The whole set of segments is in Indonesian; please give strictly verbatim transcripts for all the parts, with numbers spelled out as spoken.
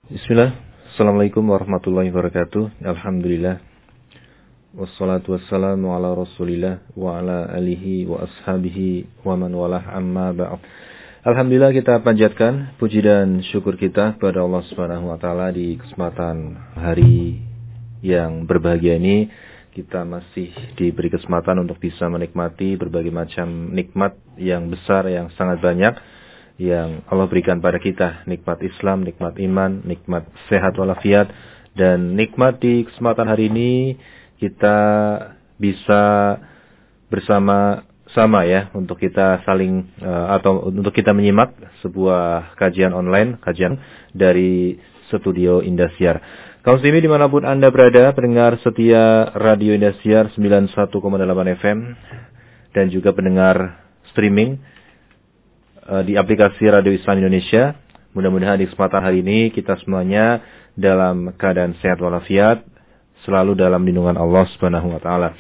Bismillah. Assalamualaikum warahmatullahi wabarakatuh. Alhamdulillah. Wassalatu wassalamu ala Rasulillah wa ala alihi wa ashabihi wa man walah amma ba'd. Alhamdulillah, kita panjatkan puji dan syukur kita kepada Allah Subhanahu wa taala di kesempatan hari yang berbahagia ini. Kita masih diberi kesempatan untuk bisa menikmati berbagai macam nikmat yang besar, yang sangat banyak yang Allah berikan pada kita, nikmat Islam, nikmat iman, nikmat sehat walafiat, dan nikmat di kesempatan hari ini kita bisa bersama-sama ya untuk kita saling uh, atau untuk kita menyimak sebuah kajian online, kajian dari studio Indosiar. Kaum muslimin dimanapun Anda berada, pendengar setia Radio Indosiar sembilan puluh satu koma delapan F M dan juga pendengar streaming di aplikasi Radio Islam Indonesia. Mudah-mudahan di kesempatan hari ini kita semuanya dalam keadaan sehat walafiat, selalu dalam lindungan Allah Subhanahu wa taala.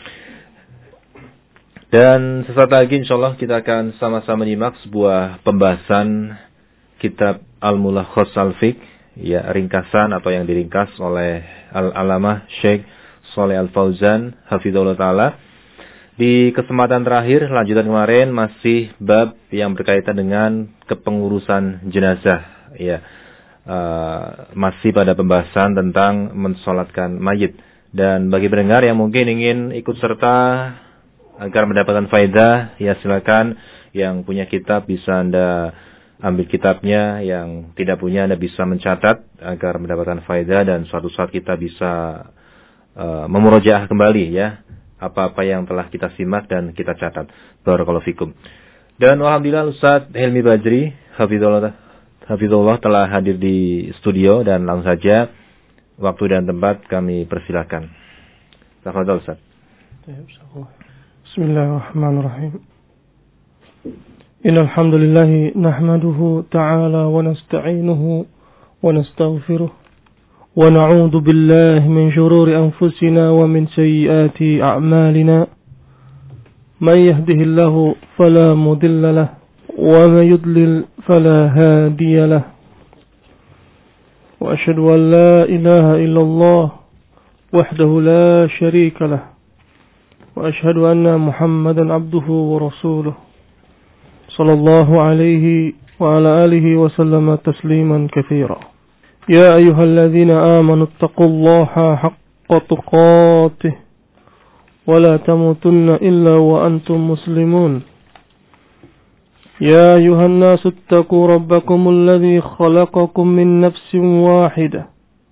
Dan sesaat lagi insyaallah kita akan sama-sama menyimak sebuah pembahasan kitab Al-Mulakhas Al-Fiqh, ya, ringkasan atau yang diringkas oleh Al-Alamah Syekh Shalih Al-Fauzan hafizahullah taala. Di kesempatan terakhir, lanjutan kemarin masih bab yang berkaitan dengan kepengurusan jenazah. Ya, uh, masih pada pembahasan tentang mensolatkan mayit. Dan bagi pendengar yang mungkin ingin ikut serta agar mendapatkan faedah, ya silakan. Yang punya kitab bisa Anda ambil kitabnya, yang tidak punya Anda bisa mencatat agar mendapatkan faedah dan suatu saat kita bisa uh, memurojaah kembali ya apa-apa yang telah kita simak dan kita catat. Barakallahu fikum. Dan alhamdulillah Ustaz Helmi Bajri hafizahullah, hafizahullah telah hadir di studio dan langsung saja waktu dan tempat kami persilakan. Tafadhol Ustaz. Bismillahirrahmanirrahim. Innal hamdalillah nahmaduhu ta'ala wa nasta'inuhu wa nastaghfiruh. ونعوذ بالله من شرور أنفسنا ومن سيئات أعمالنا من يهده الله فلا مضل له ومن يضلل فلا هادي له وأشهد أن لا إله إلا الله وحده لا شريك له وأشهد أن محمدا عبده ورسوله صلى الله عليه وعلى آله وسلم تسليما كثيرا. يا أيها الذين آمنوا اتقوا الله حق تقاته ولا تموتن إلا وأنتم مسلمون. يا أيها الناس اتقوا ربكم الذي خلقكم من نفس واحدة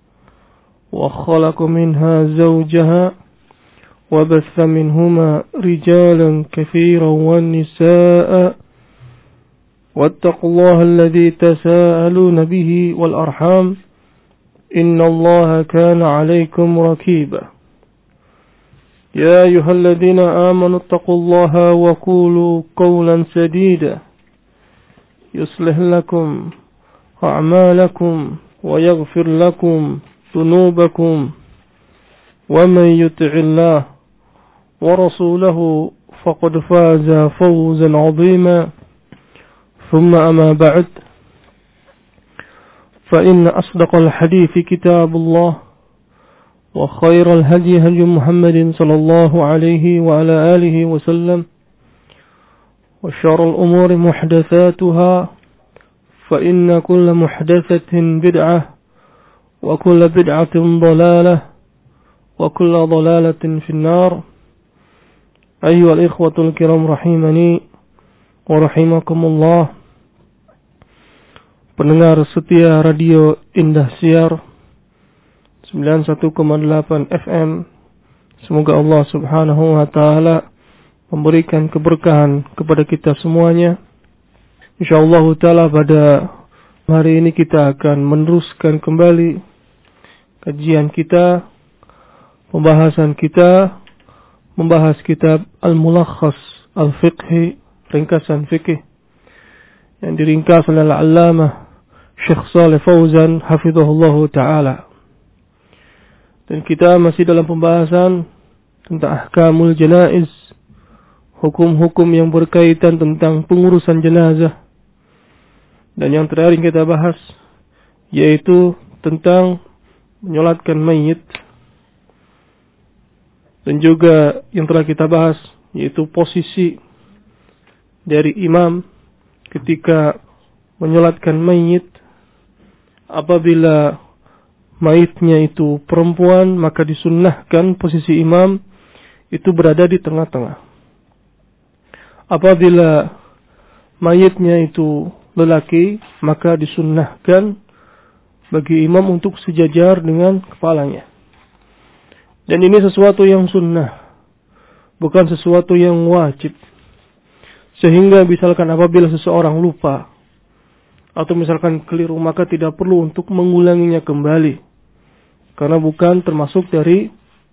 وخلق منها زوجها وبث منهما رجالا كثيرا والنساء واتقوا الله الذي تساءلون به والأرحام إن الله كان عليكم ركيبا. يا أيها الذين آمنوا اتقوا الله وقولوا قولا سديدا يصلح لكم أعمالكم ويغفر لكم ذنوبكم ومن يطع الله ورسوله فقد فاز فوزا عظيما. ثم أما بعد فإن أصدق الحديث كتاب الله وخير الهدي هدي محمد صلى الله عليه وعلى آله وسلم وشر الأمور محدثاتها فإن كل محدثة بدعة وكل بدعة ضلالة وكل ضلالة في النار. أيها الإخوة الكرام رحمني ورحمكم الله. Pendengar setia Radio Indosiar sembilan puluh satu koma delapan F M, semoga Allah Subhanahu wa taala memberikan keberkahan kepada kita semuanya. Insyaallah taala pada hari ini kita akan meneruskan kembali kajian kita, pembahasan kita, membahas kitab Al-Mulakhas Al-Fiqhi, ringkasan fikih yang diringkas oleh Al-Allamah Syekh Shalih Fauzan hafizahullahu ta'ala. Dan kita masih dalam pembahasan tentang ahkamul janaiz, hukum-hukum yang berkaitan tentang pengurusan jenazah. Dan yang terakhir kita bahas yaitu tentang menyolatkan mayit, dan juga yang telah kita bahas yaitu posisi dari imam ketika menyolatkan mayit. Apabila mayitnya itu perempuan, maka disunnahkan posisi imam itu berada di tengah-tengah. Apabila mayitnya itu lelaki, maka disunnahkan bagi imam untuk sejajar dengan kepalanya. Dan ini sesuatu yang sunnah, bukan sesuatu yang wajib. Sehingga misalkan apabila seseorang lupa atau misalkan keliru, maka tidak perlu untuk mengulanginya kembali, karena bukan termasuk dari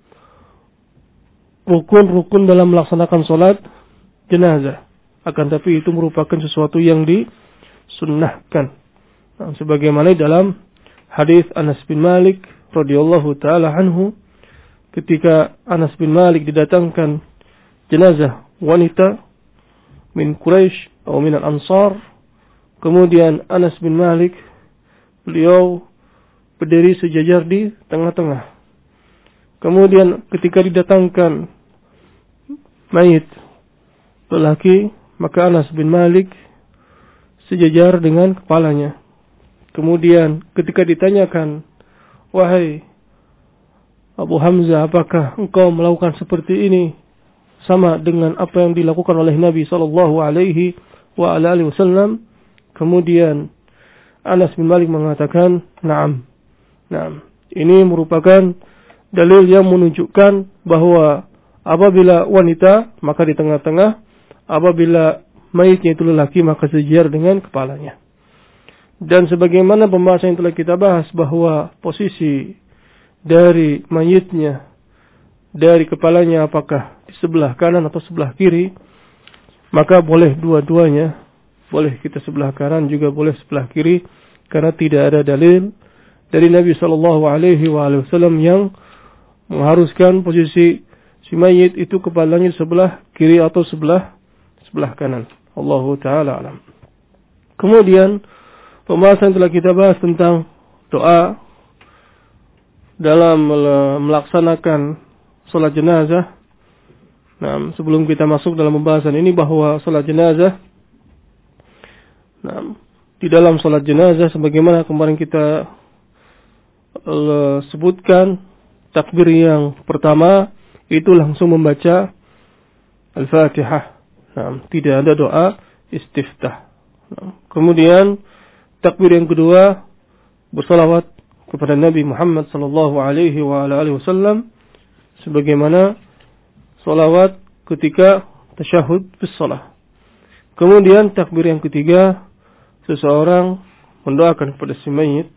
rukun-rukun dalam melaksanakan sholat jenazah. Akan tapi itu merupakan sesuatu yang disunnahkan. Nah, sebagaimana dalam hadis Anas bin Malik radhiyallahu taala anhu, ketika Anas bin Malik didatangkan jenazah wanita min Quraisy atau min al-Ansar, kemudian Anas bin Malik beliau berdiri sejajar di tengah-tengah. Kemudian ketika didatangkan mayit lelaki, maka Anas bin Malik sejajar dengan kepalanya. Kemudian ketika ditanyakan, wahai Abu Hamzah, apakah engkau melakukan seperti ini sama dengan apa yang dilakukan oleh Nabi sallallahu alaihi wa alihi wasallam? Kemudian Anas bin Malik mengatakan, "Na'am." Na'am. Ini merupakan dalil yang menunjukkan bahwa apabila wanita maka di tengah-tengah, apabila mayitnya itu lelaki maka sejajar dengan kepalanya. Dan sebagaimana pembahasan yang telah kita bahas bahwa posisi dari mayitnya, dari kepalanya apakah di sebelah kanan atau sebelah kiri, maka boleh dua-duanya, boleh kita sebelah kanan juga boleh sebelah kiri, karena tidak ada dalil dari Nabi sallallahu alaihi wasallam yang mengharuskan posisi si mayit itu kepalanya sebelah kiri atau sebelah sebelah kanan. Allahu taala alam. Kemudian pembahasan telah kita bahas tentang doa dalam melaksanakan salat jenazah. Nah, sebelum kita masuk dalam pembahasan ini bahwa salat jenazah, nah, di dalam salat jenazah sebagaimana kemarin kita uh, sebutkan, takbir yang pertama itu langsung membaca Al-Fatihah. Nah, tidak ada doa istiftah. Nah, kemudian takbir yang kedua bersalawat kepada Nabi Muhammad sallallahu alaihi wa alihi wasallam sebagaimana salawat ketika tasyahud bis shalah. Kemudian takbir yang ketiga seseorang mendoakan kepada si mayit,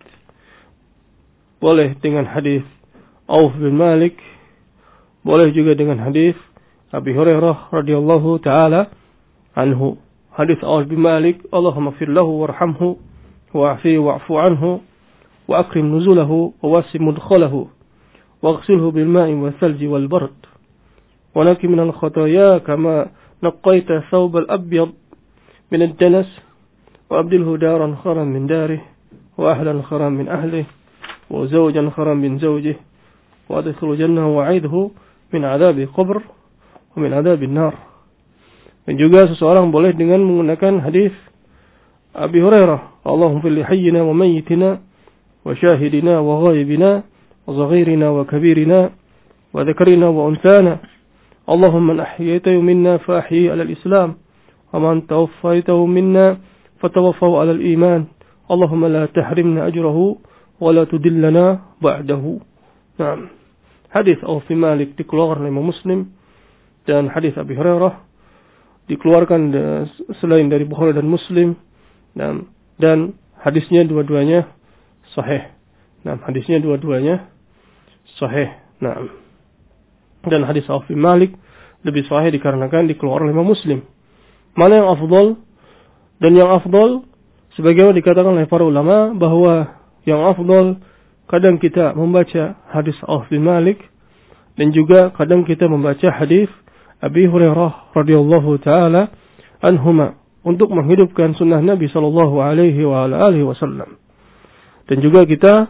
boleh dengan hadis Auf bin Malik, boleh juga dengan hadis Abi Hurairah radhiyallahu taala anhu. Hadis Auf bin Malik, Allahumma ighfir lahu warhamhu wa'afihi wa'fu anhu wa akrim nuzulahu wa wasi' mudkhalahu waghsilhu bil ma'i wal thalji wal bard wa naqi min al khataaya kama naqqaita thawb al abyad min ad danas wa abdilhu daran kharan min darihi wa ahlan kharan min ahlihi wa zawjan kharan min zawjihi wa adkhilhu jannah wa 'aidhu min 'adzabi qabr wa min 'adzabi an-nar. Dan juga seseorang boleh dengan menggunakan hadis Abi Hurairah, Allahumma fil hayyina wa mayyitina wa syahidina wa ghaibina wa saghirina wa kabirina wa dhakarina wa unsana. Allahumma man ahyaytahu minna fa ahyi 'ala al-islam wa man tawaffaytahu minna fatawaffahu 'ala al-iman. Allahumma la tahrimna ajrahu wa la tudillana ba'dahu. Naam. Hadis Auf bin Malik dikeluarkan oleh Imam Muslim, dan hadis Abi Hurairah dikeluarkan selain dari Bukhari dan Muslim. Dan, dan hadisnya dua-duanya sahih. Nah, hadisnya dua-duanya sahih. Nah, dan hadis Auf bin Malik lebih sahih dikarenakan dikeluarkan oleh Imam Muslim. Mana yang afdal? Dan yang afdal sebagaimana dikatakan oleh para ulama bahwa yang afdal kadang kita membaca hadis Auf bin Malik dan juga kadang kita membaca hadis Abi Hurairah radhiyallahu taala anhuma untuk menghidupkan sunnah Nabi sallallahu alaihi wa alihi wasallam. Dan juga kita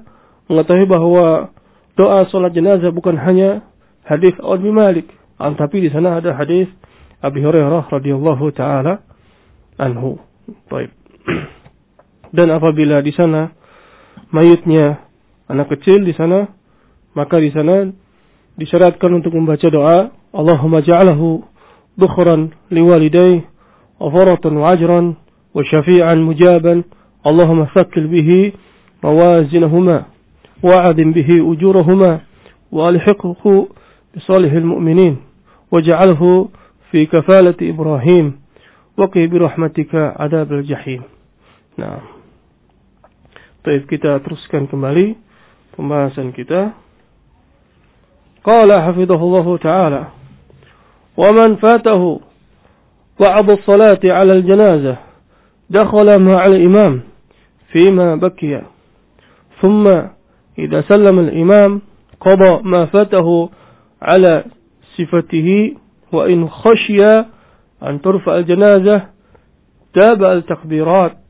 mengetahui bahwa doa salat jenazah bukan hanya hadis Abi Malik, tapi di sana ada hadis Abi Hurairah radhiyallahu taala anhu. Baik. Dan apabila di sana mayitnya anak kecil di sana, maka di sana disyaratkan untuk membaca doa, Allahumma ja'alahu dukhran liwalidayhi wa faratan wa ajran wa syafi'an mujaban, Allahumma thaqqil bihi mawazinahuma wa adim bihi ujurahuma wa alhiqhu bi salihil mu'minin waj'alhu fi kafalati Ibrahim waqi bi rahmatika adabil jahim. Nah, baik, kita teruskan kembali pembahasan kita. Qala hafidhahullahu ta'ala, wa man fatahu ba'd as-salati 'ala al-janazah dakhala ma'a al-imam fima baqiya thumma idza sallama al-imam qada ma fatahu 'ala sifatihi wa in khashiya an turfa al-janazah taba al-takbirat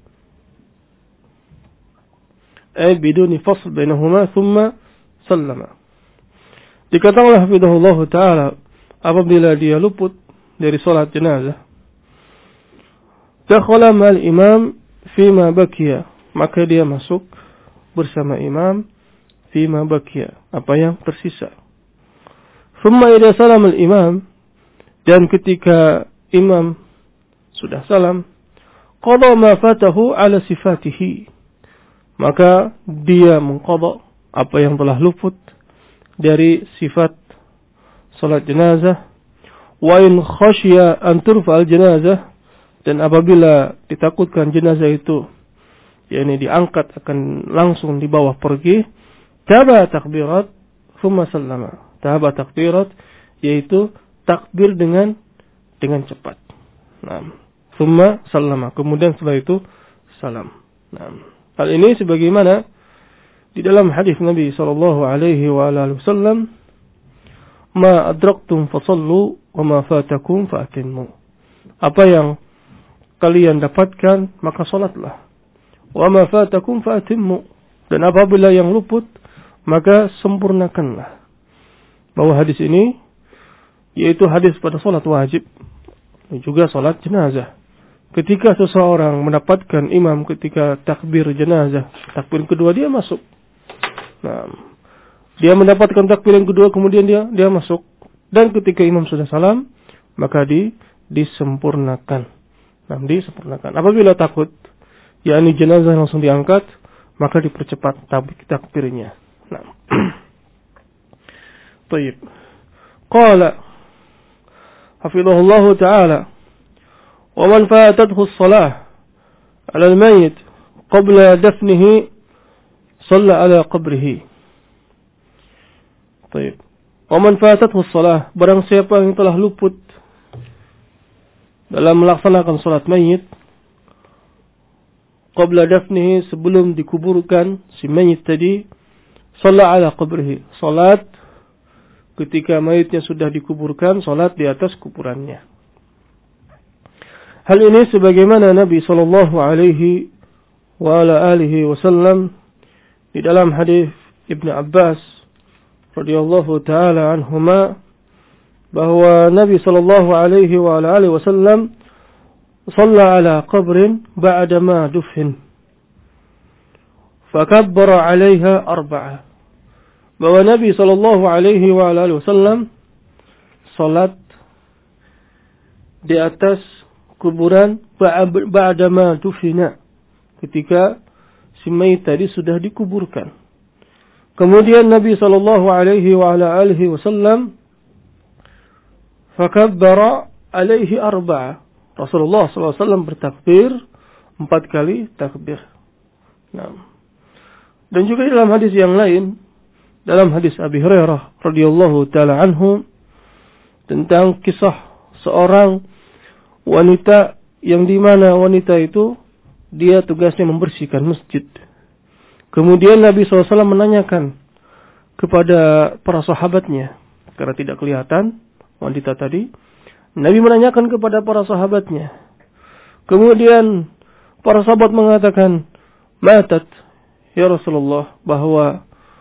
ay biduni fasl bainahuma thumma sallama. Dikatakan hafizahullah ta'ala, apabila dia luput dari salat jenazah, dakhala mal imam fima baqiya, maka dia masuk bersama imam fima baqiya, apa yang tersisa. Thumma idza salama al-imam, dan ketika imam sudah salam, qada ma fatahu ala sifatihi, maka dia mengqada apa yang telah luput dari sifat salat jenazah. Wa in khashiya an turfa al-janazah, dan apabila ditakutkan jenazah itu yakni diangkat akan langsung dibawa pergi, taba takbirat thumma sallama. Taba takbirat yaitu takbir dengan dengan cepat. Nah, thumma sallama, kemudian setelah itu salam. Nah, hal ini sebagaimana di dalam hadis Nabi sallallahu alaihi wa alihi wasallam, ma adraktum fasallu wa ma fatakum faatimmu. Apa yang kalian dapatkan maka salatlah. Wa ma fatakum faatimmu. Dan apabila yang luput maka sempurnakanlah. Bahwa hadis ini yaitu hadis pada salat wajib dan juga salat jenazah. Ketika seseorang mendapatkan imam ketika takbir jenazah, takbir kedua dia masuk. Nah, dia mendapatkan takbir yang kedua kemudian dia dia masuk, dan ketika imam sudah salam maka di disempurnakan. Nah, disempurnakan. Apabila takut yakni jenazah langsung diangkat, maka dipercepat takbirnya. Nah. Baik. Qala hafizahullah ta'ala, wa man fatathu as-salah 'ala al-mayyit qabla dafnihi shalla 'ala qabrihi. Baik. Wa man fatathu as-salah, barang siapa yang telah luput dalam melaksanakan salat mayit qabla dafnihi, sebelum dikuburkan si mayit tadi, shalla 'ala qabrihi, salat ketika mayitnya sudah dikuburkan, salat di atas kuburannya. Hal ini sebagaimana Nabi sallallahu alaihi wa ala alihi wasallam di dalam hadis Ibnu Abbas radhiyallahu taala anhuma, bahwa Nabi sallallahu alaihi wa ala alihi wasallam shalla ala qabrin ba'da ma dufin fakabbara 'alaiha arba'ah. Bahwa Nabi sallallahu alaihi wa ala alihi wasallam salat di atas kuburan ba'da ma dufina, ketika si mayit tadi sudah dikuburkan. Kemudian Nabi sallallahu alaihi wa ala alihi wasallam fakabbara alaihi arba'a. Rasulullah sallallahu alaihi wasallam bertakbir empat kali takbir. Nah. Dan juga dalam hadis yang lain, dalam hadis Abi Hurairah radhiyallahu taala anhu, tentang kisah seorang wanita yang di mana wanita itu dia tugasnya membersihkan masjid. Kemudian Nabi sallallahu alaihi wasallam menanyakan kepada para sahabatnya, karena tidak kelihatan wanita tadi, Nabi menanyakan kepada para sahabatnya. Kemudian para sahabat mengatakan, matat ya Rasulullah, bahwa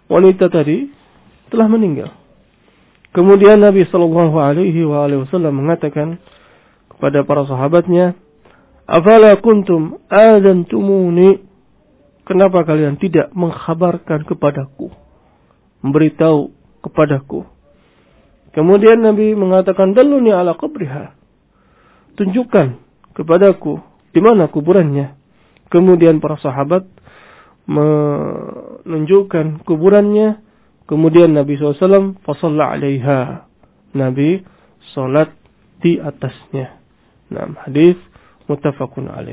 wanita tadi telah meninggal. Kemudian Nabi Shallallahu Alaihi Wasallam mengatakan kepada para sahabatnya, "Afala kuntum adzantumuni? Kenapa kalian tidak mengkhabarkan kepadaku, memberitahu kepadaku?" Kemudian Nabi mengatakan, "Dalluni ala qabriha." Tunjukkan kepadaku di mana kuburannya. Kemudian para sahabat menunjukkan kuburannya. Kemudian Nabi shallallahu alaihi wasallam fasalla alaiha. Nabi salat di atasnya. Nah, hadis muttafaqun alaih.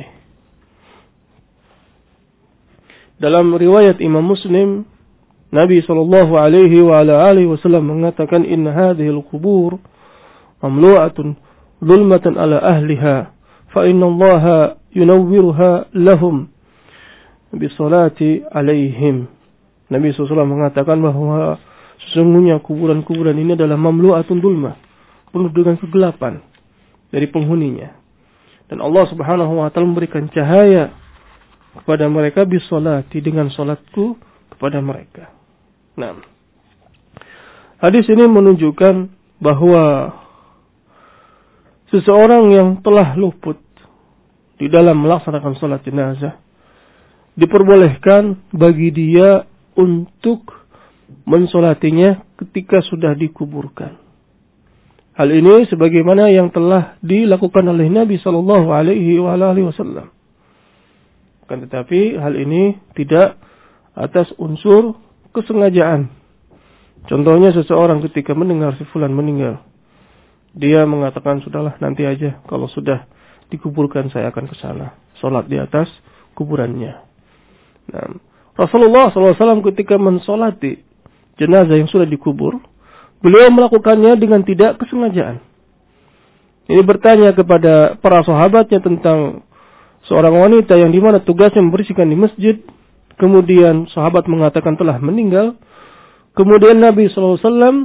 Dalam riwayat Imam Muslim, Nabi sallallahu alaihi wa ala alihi wasallam mengatakan, "Inna hadhihi al-qubur mamlu'atun dhulmatan ala ahliha, fa inna Allaha yunawwiruha lahum bi salati alaihim." Nabi shallallahu alaihi wasallam mengatakan bahwa sesungguhnya kuburan-kuburan ini adalah mamlu'atun dhulmah, penuh dengan kegelapan dari penghuninya. Dan Allah Subhanahu wa taala memberikan cahaya kepada mereka bisolati, dengan salatku kepada mereka. Nah, hadis ini menunjukkan bahwa seseorang yang telah luput di dalam melaksanakan salat jenazah diperbolehkan bagi dia untuk mensolatinya ketika sudah dikuburkan. Hal ini sebagaimana yang telah dilakukan oleh Nabi Shallallahu Alaihi Wasallam. Kan tetapi hal ini tidak atas unsur kesengajaan. Contohnya seseorang ketika mendengar si fulan meninggal, dia mengatakan, "Sudahlah, nanti aja kalau sudah dikuburkan saya akan ke sana, salat di atas kuburannya." Nah, Rasulullah shallallahu alaihi wasallam ketika mensolati jenazah yang sudah dikubur, beliau melakukannya dengan tidak kesengajaan. Ini bertanya kepada para sahabatnya tentang seorang wanita yang dimana tugasnya membersihkan di masjid. Kemudian sahabat mengatakan telah meninggal. Kemudian Nabi shallallahu alaihi wasallam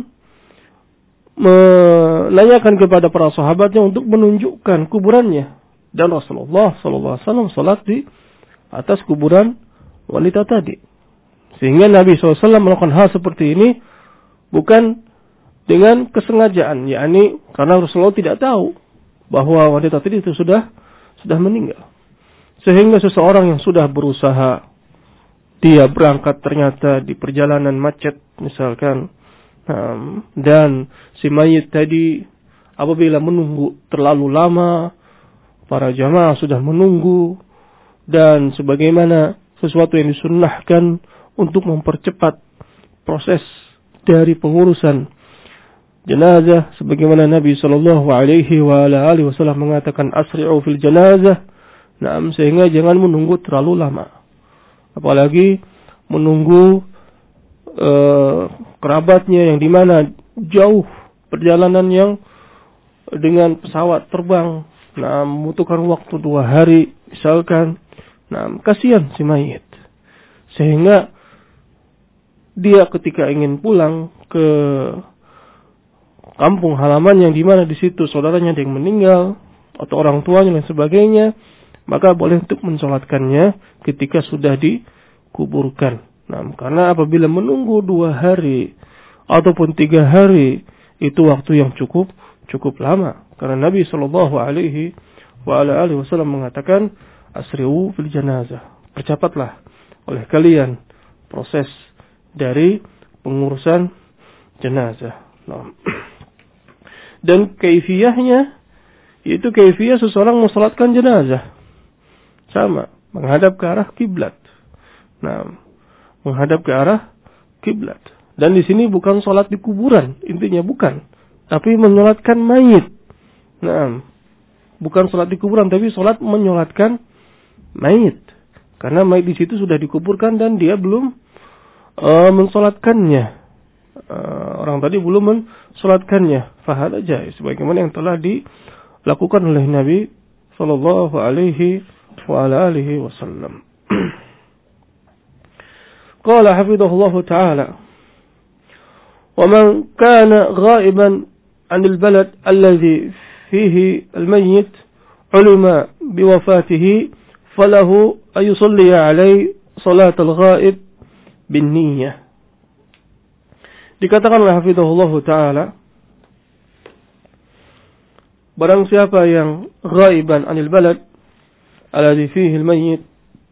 menanyakan kepada para sahabatnya untuk menunjukkan kuburannya. Dan Rasulullah shallallahu alaihi wasallam salat di atas kuburan wanita tadi. Sehingga Nabi shallallahu alaihi wasallam melakukan hal seperti ini bukan dengan kesengajaan, yakni karena Rasulullah tidak tahu bahwa wanita tadi itu sudah sudah meninggal. Sehingga seseorang yang sudah berusaha, dia berangkat ternyata di perjalanan macet misalkan, um, dan si mayit tadi apabila menunggu terlalu lama, para jamaah sudah menunggu, dan sebagaimana sesuatu yang disunnahkan untuk mempercepat proses dari pengurusan jenazah, sebagaimana Nabi Shallallahu Alaihi Wasallam mengatakan, "Asri'u fil jenazah." Nah, sehingga jangan menunggu terlalu lama, apalagi menunggu uh, kerabatnya yang dimana jauh perjalanan yang dengan pesawat terbang, nah membutuhkan waktu dua hari misalkan. Nah, kasihan si mayit. Sehingga dia ketika ingin pulang ke kampung halaman yang dimana di situ saudaranya ada yang meninggal atau orang tuanya dan sebagainya, maka boleh untuk mensolatkannya ketika sudah dikuburkan. Nah, karena apabila menunggu dua hari ataupun tiga hari, itu waktu yang cukup cukup lama. Karena Nabi Shallallahu Alaihi Wasallam mengatakan, "Asri'u fil janazah." Percepatlah oleh kalian proses dari pengurusan jenazah. Nah. Dan kaifiyahnya, yaitu kaifiyah seseorang mensolatkan jenazah. Sama, menghadap ke arah kiblat. Nah, menghadap ke arah kiblat. Dan di sini bukan solat di kuburan, intinya bukan. Tapi menyolatkan mayit. Nah, bukan solat di kuburan, tapi solat menyolatkan mayit. Karena mayit di situ sudah dikuburkan dan dia belum uh, mensolatkannya. Uh, orang tadi belum mensolatkannya. Fahad aja, sebagaimana yang telah dilakukan oleh Nabi Sallallahu Alaihi Wasallam. Qala hafidhahullah ta'ala, wa man kana ghaiban 'anil balad alladhi fihi al-mayyit 'ulima biwafatihi falahu ay yusalli 'alayhi salat al-ghaib bin niyyah. Dikatakan oleh hafizahullah taala, barang siapa yang ghaiban anil balad alladhi fihi al-mayyit,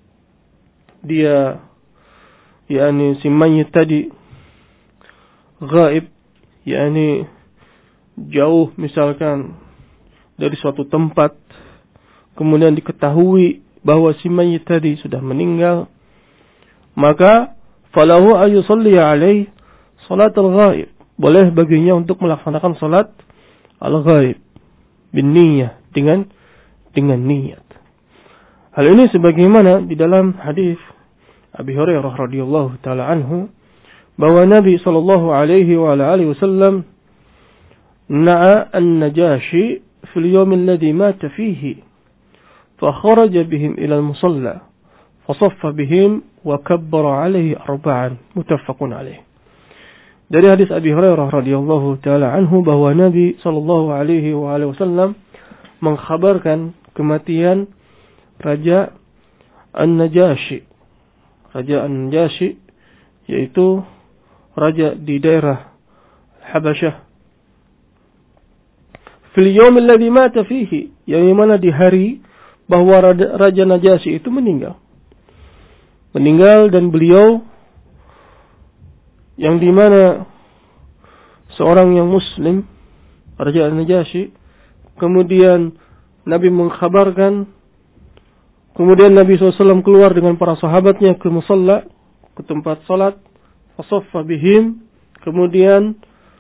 dia yakni si mayyit tadi ghaib, yakni jauh misalkan dari suatu tempat, kemudian diketahui bahwa si mayyit tadi sudah meninggal, maka falahu ayusalli alaih salat al-ghaib, boleh baginya untuk melaksanakan salat al-ghaib bin niyah, dengan dengan niat. Hal ini sebagaimana di dalam hadis Abi Hurairah radhiyallahu taala anhu, bahwa Nabi sallallahu alaihi wa alihi wasallam na'a an-Najashi fil yawm alladhi mata fihi fa kharaja bihim ila al-musalla fa saffa bihim wa kabbara alaihi arba'an, muttafaqun alaih. Dari hadis Abi Hurairah radhiyallahu taala anhu bahwa Nabi sallallahu alaihi wa alihi wasallam mengkhabarkan kematian Raja An-Najashi. Raja An-Najashi yaitu raja di daerah Habasyah. Fil yawm alladhi mata fihi, yang mana di hari bahwa Raja Najasyi itu meninggal. Meninggal dan beliau yang dimana seorang yang muslim, Raja An-Najasyi, kemudian Nabi mengkhabarkan, kemudian Nabi shallallahu alaihi wasallam keluar dengan para sahabatnya ke musalla, ke tempat salat, fasaffa bihim, kemudian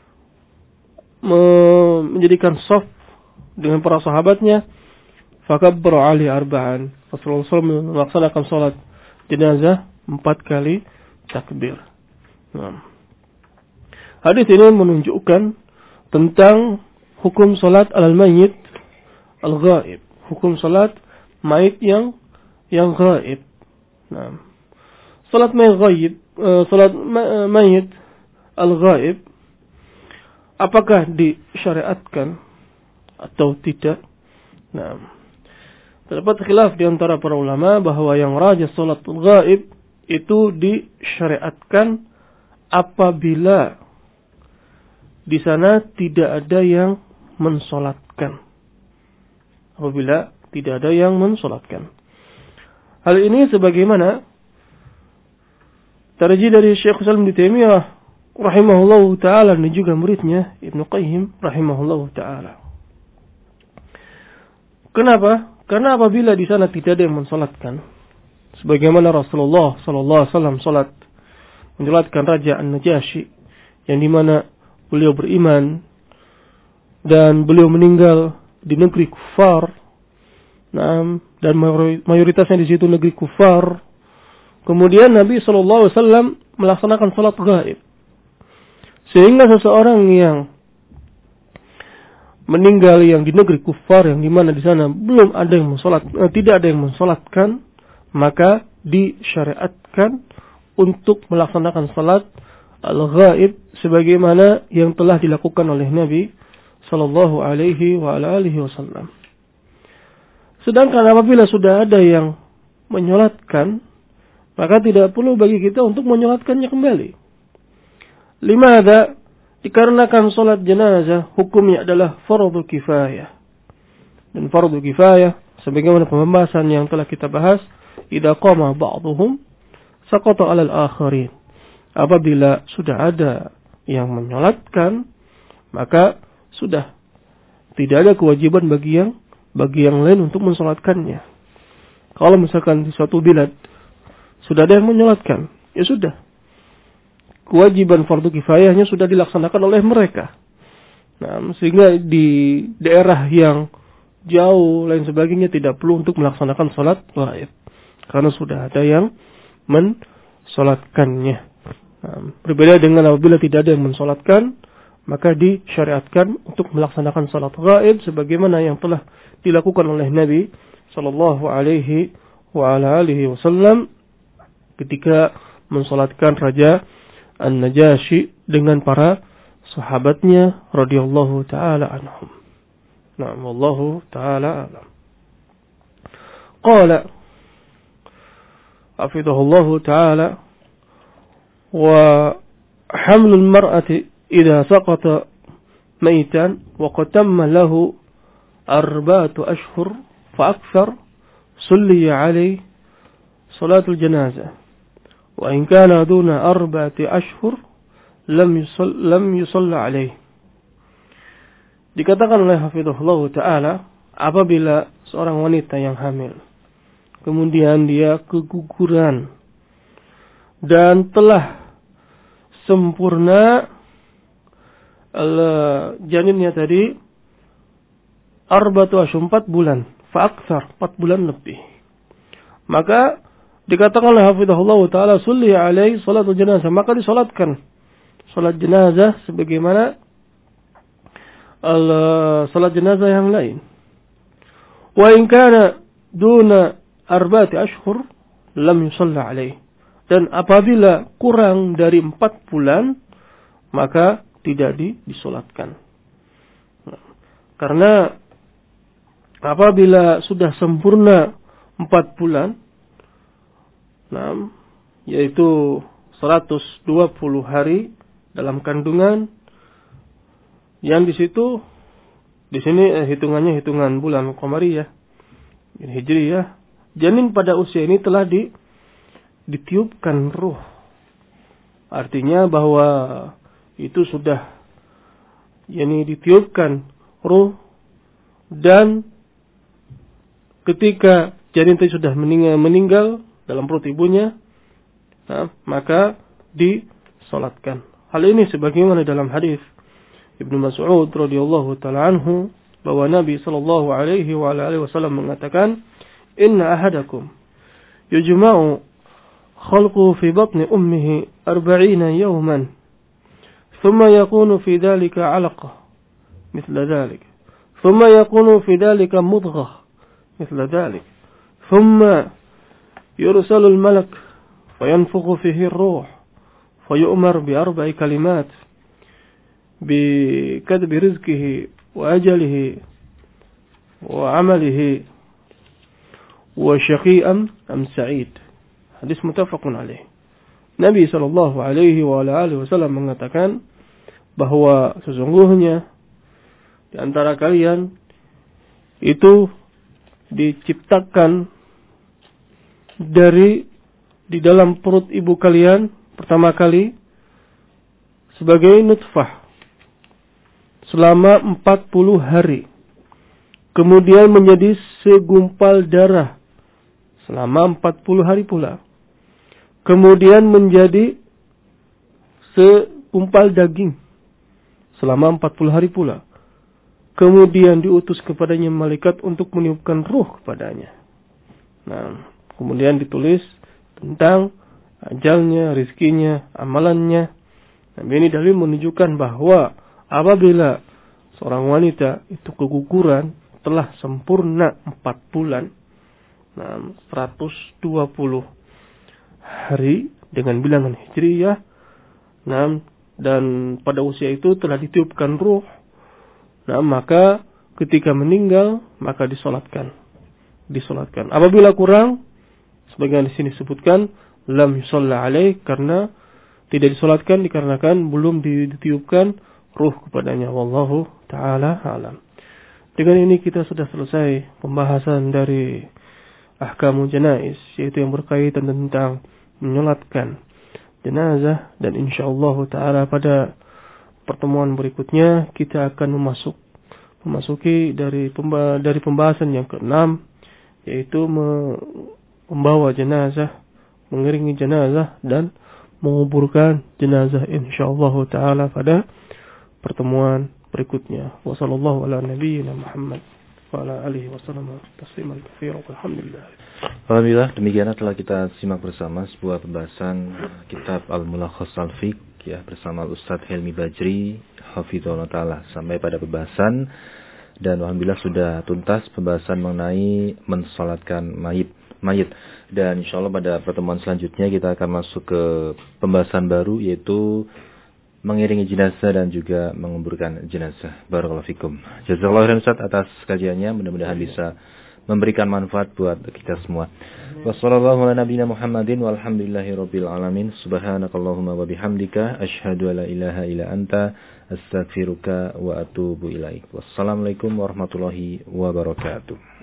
menjadikan saf dengan para sahabatnya, fakabbara ali arba'an, Rasulullah shallallahu alaihi wasallam melaksanakan salat jenazah empat kali takbir. Nah, hadis ini menunjukkan tentang hukum salat al-mayyit al-ghaib, hukum salat mayit yang yang ghaib. Nah, salat mayit ghaib, uh, salat mayit al-ghaib, apakah disyariatkan atau tidak? Nah, terdapat khilaf di antara para ulama bahwa yang rajih salat al-ghaib itu disyariatkan apabila di sana tidak ada yang mensolatkan. Apabila tidak ada yang mensolatkan. Hal ini sebagaimana tarjih dari Syekh Islam Ibnu Taimiyah rahimahullahu taala dan juga muridnya Ibnu Qayyim rahimahullahu taala. Kenapa? Karena apabila di sana tidak ada yang mensolatkan, sebagaimana Rasulullah sallallahu alaihi wasallam salat mensolatkan Raja An-Najasyi, yang dimana beliau beriman dan beliau meninggal di negeri kufar, nah, dan mayoritasnya di situ negeri kufar. Kemudian Nabi sallallahu alaihi wasallam melaksanakan salat gaib, sehingga seseorang yang meninggal yang di negeri kufar, yang dimana di sana belum ada yang mensolat, eh, tidak ada yang mensolatkan, maka disyariatkan untuk melaksanakan salat al-ghaib sebagaimana yang telah dilakukan oleh Nabi sallallahu alaihi wa alihi wasallam. Sedangkan apabila sudah ada yang menyolatkan, maka tidak perlu bagi kita untuk menyolatkannya kembali. Limadha? Dikarenakan salat jenazah hukumnya adalah fardhu kifayah. Dan fardhu kifayah sebagaimana pembahasan yang telah kita bahas, idza qama ba'dhum saqata 'alal akharin. Apabila sudah ada yang menyolatkan, maka sudah tidak ada kewajiban bagi yang bagi yang lain untuk mensolatkannya. Kalau misalkan di suatu bilad sudah ada yang menyolatkan, ya sudah. Kewajiban fardu kifayahnya sudah dilaksanakan oleh mereka. Nah, sehingga di daerah yang jauh lain sebagainya tidak perlu untuk melaksanakan salat gaib, karena sudah ada yang mensolatkannya. Nah, berbeda dengan apabila tidak ada yang mensolatkan, maka disyariatkan untuk melaksanakan salat gaib sebagaimana yang telah dilakukan oleh Nabi sallallahu alaihi wa ala alihi wasallam ketika mensolatkan Raja An-Najasyi dengan para sahabatnya radhiyallahu taala anhum. Na'am, wallahu taala alam. Qala hafidhahullahu taala wa حمل المرأة إذا سقط ميتا وقد تم له أربعة أشهر فأكثر صلي عليه صلاة الجنازة وإن كان دون أربعة أشهر لم يصل لم يصلى عليه. Dikatakan oleh hafizahullah ta'ala, apabila seorang wanita yang hamil kemudian dia keguguran dan telah sempurna janinnya tadi arba'atu asyhur, empat bulan, fa'aktsar, empat bulan lebih, maka dikatakan oleh hafizahullah ta'ala sulli alaihi salatul jenazah, maka disolatkan salat jenazah sebagaimana salat jenazah yang lain. Wa in kana duna arba'ati ashhur lam yusalla alaihi, dan apabila kurang dari empat bulan maka tidak disolatkan. Karena apabila sudah sempurna empat bulan, nah, yaitu seratus dua puluh hari dalam kandungan, yang di situ di sini eh, hitungannya hitungan bulan Qamariyah, Hijriyah, janin pada usia ini telah di, ditiupkan ruh. Artinya bahwa itu sudah yakni ditiupkan ruh, dan ketika janin itu sudah meninggal, meninggal dalam perut ibunya, nah, maka disolatkan. Hal ini sebagaimana dalam hadis Ibnu Mas'ud radhiyallahu taala anhu bahwa Nabi sallallahu alaihi wa alihi wasallam mengatakan, "Inna ahadakum yujma'u khalquhu fi batni ummihi arba'ina yawman, thumma yakunu fi dhalika 'alaqah mithla dhalik, thumma yakunu fi dhalika mudghah mithla dhalik, thumma yursalu al-malak fayanfukhu fihi ar-ruh fayu'mar bi arba'i kalimat بكتب رزقه وأجله وعمله وشقيئا أم سعيد." Hadis muttafaqun alaih. Nabi sallallahu alaihi wa alihi wasallam mengatakan bahwa sesungguhnya di antara kalian itu diciptakan dari di dalam perut ibu kalian pertama kali sebagai nutfah selama empat puluh hari. Kemudian menjadi segumpal darah selama empat puluh hari pula. Kemudian menjadi segumpal daging selama empat puluh hari pula. Kemudian diutus kepadanya malaikat untuk meniupkan ruh kepadanya. Nah, kemudian ditulis tentang ajalnya, rizkinya, amalannya. Nah, ini dalil menunjukkan bahwa apabila seorang wanita itu keguguran telah sempurna empat bulan, nah, seratus dua puluh hari dengan bilangan hijriyah, nah, dan pada usia itu telah ditiupkan ruh, nah, maka ketika meninggal maka disolatkan, disolatkan. Apabila kurang, sebagaimana di sini disebutkan, lam yusalla alaih, karena tidak disolatkan dikarenakan belum ditiupkan ruh kepadanya. Wallahu ta'ala alam. Dengan ini kita sudah selesai pembahasan dari ahkamu janaiz, yaitu yang berkaitan tentang menyolatkan jenazah, dan insyaallah ta'ala pada pertemuan berikutnya kita akan memasuk memasuki dari pemba, dari pembahasan yang keenam, yaitu membawa jenazah, mengiringi jenazah dan menguburkan jenazah insyaallah ta'ala pada pertemuan berikutnya. Wa sallallahu ala nabiyyina Muhammad wa ala alihi wasallam tasliman katsiran. Alhamdulillah. Alhamdulillah, demikian telah kita simak bersama sebuah pembahasan kitab Al-Mulakhas Al-Fiqh ya bersama Ustaz Helmi Bajri hafizahullah taala, sampai pada pembahasan, dan alhamdulillah sudah tuntas pembahasan mengenai mensalatkan mayit mayit dan insyaallah pada pertemuan selanjutnya kita akan masuk ke pembahasan baru, yaitu mengiringi jenazah dan juga menguburkan jenazah. Barakallahu fikum. Jazakallahu khairan Ustaz atas kajiannya, mudah-mudahan bisa memberikan manfaat buat kita semua. Wassallallahu ala nabiyina Muhammadin walhamdulillahi rabbil alamin. Subhanakallahumma wa bihamdika asyhadu an la ilaha illa anta astaghfiruka wa atubu ilaik. Wassalamualaikum warahmatullahi wabarakatuh.